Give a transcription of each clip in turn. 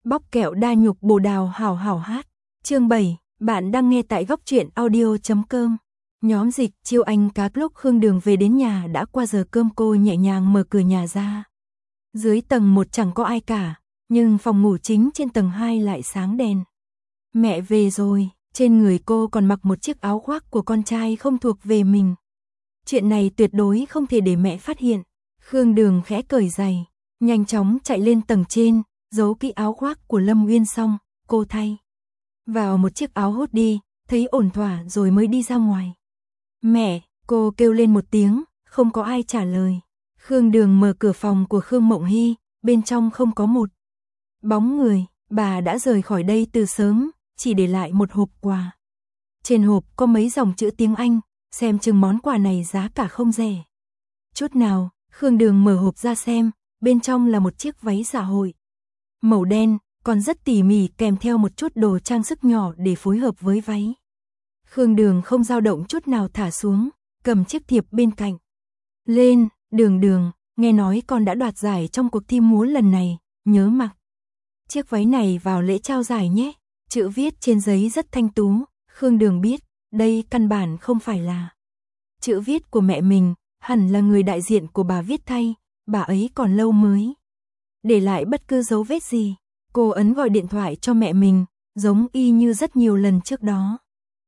Bóc kẹo đa nhục bồ đào hảo hảo hát. Chương 7, bạn đang nghe tại góc truyện audio.com. Nhóm Dịch Chiêu Anh các lúc Khương Đường về đến nhà đã qua giờ cơm, cô nhẹ nhàng mở cửa nhà ra. Dưới tầng 1 chẳng có ai cả, nhưng phòng ngủ chính trên tầng 2 lại sáng đèn. Mẹ về rồi, trên người cô còn mặc một chiếc áo khoác của con trai không thuộc về mình. Chuyện này tuyệt đối không thể để mẹ phát hiện. Khương Đường khẽ cởi giày, nhanh chóng chạy lên tầng trên, giấu kỹ áo khoác của Lâm Uyên xong, cô thay vào một chiếc áo hốt đi, thấy ổn thỏa rồi mới đi ra ngoài. Mẹ, cô kêu lên một tiếng, không có ai trả lời. Khương Đường mở cửa phòng của Khương Mộng Hy, bên trong không có một bóng người, bà đã rời khỏi đây từ sớm, chỉ để lại một hộp quà. Trên hộp có mấy dòng chữ tiếng Anh, xem chừng món quà này giá cả không rẻ chút nào. Khương Đường mở hộp ra xem, bên trong là một chiếc váy dạ hội màu đen, còn rất tỉ mỉ, kèm theo một chút đồ trang sức nhỏ để phối hợp với váy. Khương Đường không dao động chút nào thả xuống, cầm chiếc thiệp bên cạnh. Lên, Đường, nghe nói con đã đoạt giải trong cuộc thi múa lần này, nhớ mặc chiếc váy này vào lễ trao giải nhé. Chữ viết trên giấy rất thanh tú, Khương Đường biết, đây căn bản không phải là chữ viết của mẹ mình, hẳn là người đại diện của bà viết thay, bà ấy còn lâu mới để lại bất cứ dấu vết gì. Cô ấn gọi điện thoại cho mẹ mình, giống y như rất nhiều lần trước đó.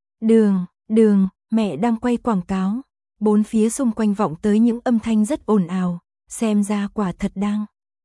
Đường, mẹ đang quay quảng cáo. Bốn phía xung quanh vọng tới những âm thanh rất ồn ào, xem ra quả thật đang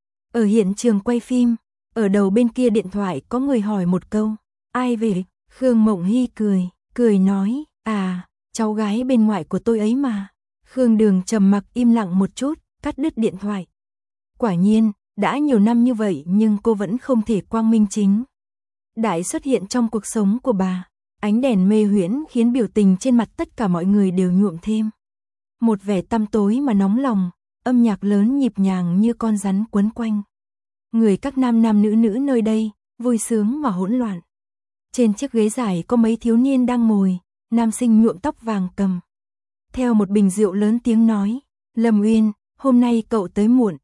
ở hiện trường quay phim. Ở đầu bên kia điện thoại có người hỏi một câu, ai về? Khương Mộng Hy cười nói, cháu gái bên ngoài của tôi ấy mà. Khương Đường trầm mặc im lặng một chút, cắt đứt điện thoại. Quả nhiên, đã nhiều năm như vậy nhưng cô vẫn không thể quang minh chính đại xuất hiện trong cuộc sống của bà. Ánh đèn mê huyễn khiến biểu tình trên mặt tất cả mọi người đều nhuộm thêm một vẻ tăm tối mà nóng lòng. Âm nhạc lớn nhịp nhàng như con rắn quấn quanh người các nam nữ nơi đây, vui sướng mà hỗn loạn. Trên chiếc ghế dài có mấy thiếu niên đang ngồi, nam sinh nhuộm tóc vàng cầm theo một bình rượu lớn tiếng nói, Lâm Uyên, hôm nay cậu tới muộn,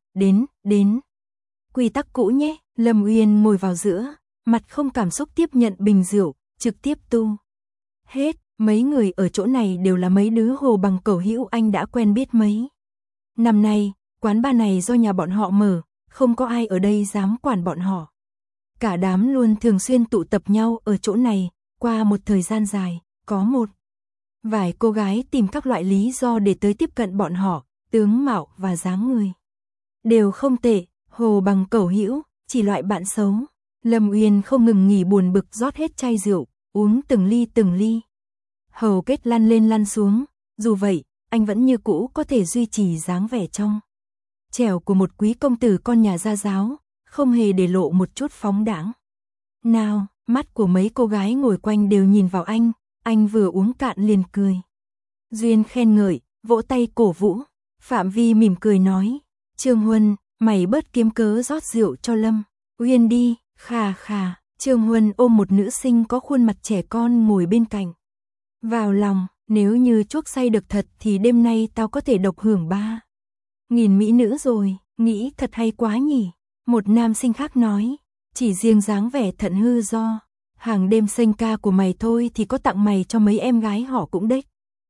đến quy tắc cũ nhé. Lâm Uyên ngồi vào giữa, mặt không cảm xúc tiếp nhận bình rượu, trực tiếp tu hết. Mấy người ở chỗ này đều là mấy đứa hồ bằng cẩu hữu anh đã quen biết mấy năm nay. Quán bar này do nhà bọn họ mở, không có ai ở đây dám quản bọn họ. Cả đám luôn thường xuyên tụ tập nhau ở chỗ này. Qua một thời gian dài, có một vài cô gái tìm các loại lý do để tới tiếp cận bọn họ, tướng mạo và dáng người đều không tệ, hồ bằng cẩu hữu, chỉ loại bạn xấu. Lâm Uyên không ngừng nghỉ buồn bực rót hết chai rượu, uống từng ly. Hầu kết lăn lên lăn xuống, dù vậy, anh vẫn như cũ có thể duy trì dáng vẻ trong trẻo của một quý công tử con nhà gia giáo, không hề để lộ một chút phóng đãng nào. Mắt của mấy cô gái ngồi quanh đều nhìn vào anh vừa uống cạn liền cười. Duyên khen ngợi, vỗ tay cổ vũ. Phạm Vi mỉm cười nói, Trương Huân, mày bớt kiếm cớ rót rượu cho Lâm Uyên đi. Khà. Trương Huân ôm một nữ sinh có khuôn mặt trẻ con ngồi bên cạnh vào lòng, nếu như chuốc say được thật thì đêm nay tao có thể độc hưởng 3.000 mỹ nữ rồi, nghĩ thật hay quá nhỉ. Một nam sinh khác nói, chỉ riêng dáng vẻ thận hư do hàng đêm xanh ca của mày thôi thì có tặng mày cho mấy em gái họ cũng đếch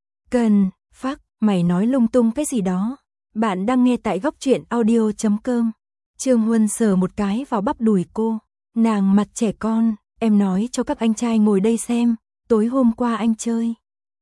cần. Phác, mày nói lung tung cái gì đó. Bạn đang nghe tại góc truyện audio.com. Trương Huân sờ một cái vào bắp đùi cô, nàng mặt trẻ con, em nói cho các anh trai ngồi đây xem, tối hôm qua anh chơi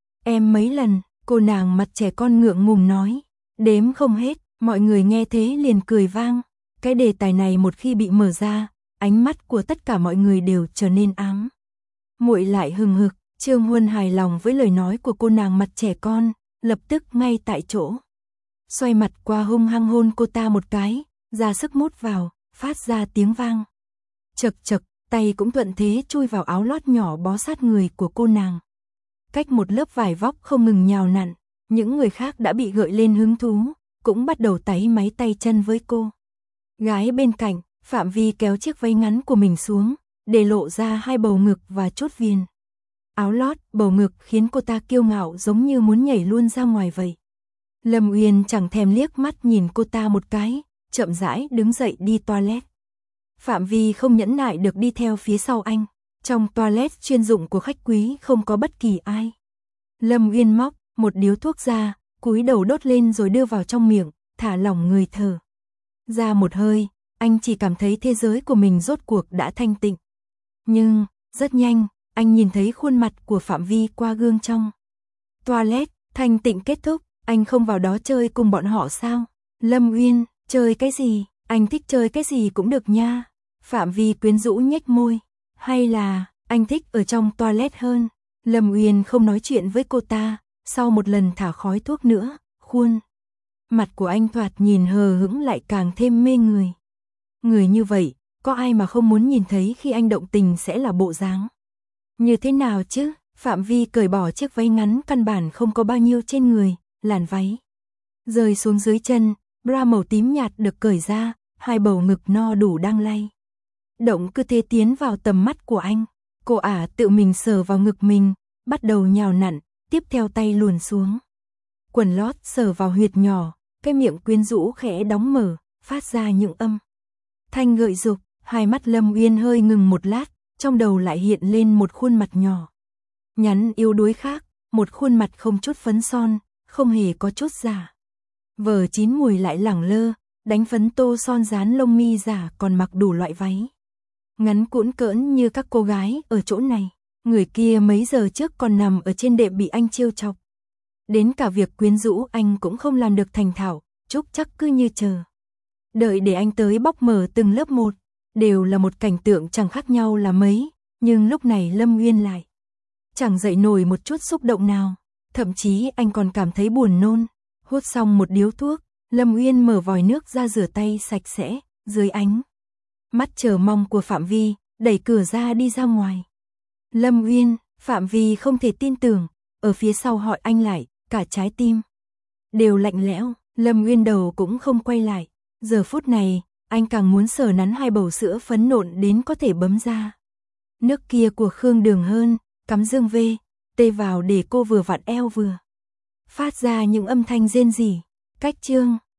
em mấy lần. Cô nàng mặt trẻ con ngượng ngùng nói, đếm không hết. Mọi người nghe thế liền cười vang. Cái đề tài này một khi bị mở ra, ánh mắt của tất cả mọi người đều trở nên ám muội lại hừng hực. Trương Huân hài lòng với lời nói của cô nàng mặt trẻ con, lập tức ngay tại chỗ xoay mặt qua hung hăng hôn cô ta một cái, ra sức mút vào, phát ra tiếng vang chật, tay cũng thuận thế chui vào áo lót nhỏ bó sát người của cô nàng. Cách một lớp vải vóc không ngừng nhào nặn, những người khác đã bị gợi lên hứng thú, cũng bắt đầu táy máy tay chân với cô gái bên cạnh. Phạm Vi kéo chiếc váy ngắn của mình xuống, để lộ ra hai bầu ngực và chốt viền áo lót. Bầu ngực khiến cô ta kiêu ngạo giống như muốn nhảy luôn ra ngoài vậy. Lâm Uyên chẳng thèm liếc mắt nhìn cô ta một cái, chậm rãi đứng dậy đi toilet. Phạm Vi không nhẫn nại được đi theo phía sau anh. Trong toilet chuyên dụng của khách quý không có bất kỳ ai. Lâm Uyên móc một điếu thuốc ra, cúi đầu đốt lên rồi đưa vào trong miệng, thả lỏng người thở. Ra một hơi, anh chỉ cảm thấy thế giới của mình rốt cuộc đã thanh tịnh. Nhưng, rất nhanh, anh nhìn thấy khuôn mặt của Phạm Vi qua gương trong toilet. Thanh tịnh kết thúc, anh không vào đó chơi cùng bọn họ sao? Lâm Uyên, chơi cái gì? Anh thích chơi cái gì cũng được nha. Phạm Vi quyến rũ nhếch môi. Hay là, anh thích ở trong toilet hơn? Lâm Uyên không nói chuyện với cô ta, sau một lần thả khói thuốc nữa, khuôn mặt của anh thoạt nhìn hờ hững lại càng thêm mê người. Người như vậy, có ai mà không muốn nhìn thấy khi anh động tình sẽ là bộ dáng như thế nào chứ? Phạm Vi cởi bỏ chiếc váy ngắn căn bản không có bao nhiêu trên người, làn váy rơi xuống dưới chân, bra màu tím nhạt được cởi ra, hai bầu ngực no đủ đang lay động cứ thế tiến vào tầm mắt của anh. Cô ả tự mình sờ vào ngực mình, bắt đầu nhào nặn, tiếp theo tay luồn xuống quần lót sờ vào huyệt nhỏ, cái miệng quyến rũ khẽ đóng mở, phát ra những âm thanh gợi dục. Hai mắt Lâm Uyên hơi ngừng một lát, trong đầu lại hiện lên một khuôn mặt nhỏ nhắn yếu đuối khác, một khuôn mặt không chút phấn son, không hề có chút giả vờ chín mùi lại lẳng lơ, đánh phấn tô son dán lông mi giả còn mặc đủ loại váy ngắn cũn cỡn như các cô gái ở chỗ này. Người kia mấy giờ trước còn nằm ở trên đệm bị anh trêu chọc. Đến cả việc quyến rũ anh cũng không làm được thành thạo, Trúc chắc cứ như chờ đợi để anh tới bóc mở từng lớp một. Đều là một cảnh tượng chẳng khác nhau là mấy, nhưng lúc này Lâm Uyên lại chẳng dậy nổi một chút xúc động nào, thậm chí anh còn cảm thấy buồn nôn. Hút xong một điếu thuốc, Lâm Uyên mở vòi nước ra rửa tay sạch sẽ, dưới ánh mắt chờ mong của Phạm Vi, đẩy cửa ra đi ra ngoài. Lâm Uyên, Phạm Vi không thể tin tưởng, ở phía sau hỏi anh lại, cả trái tim đều lạnh lẽo. Lâm Uyên đầu cũng không quay lại. Giờ phút này, anh càng muốn sờ nắn hai bầu sữa phấn nộn đến có thể bấm ra nước kia của Khương Đường hơn, cắm dương vê, tê vào để cô vừa vặn eo vừa phát ra những âm thanh rên rỉ. Cách chương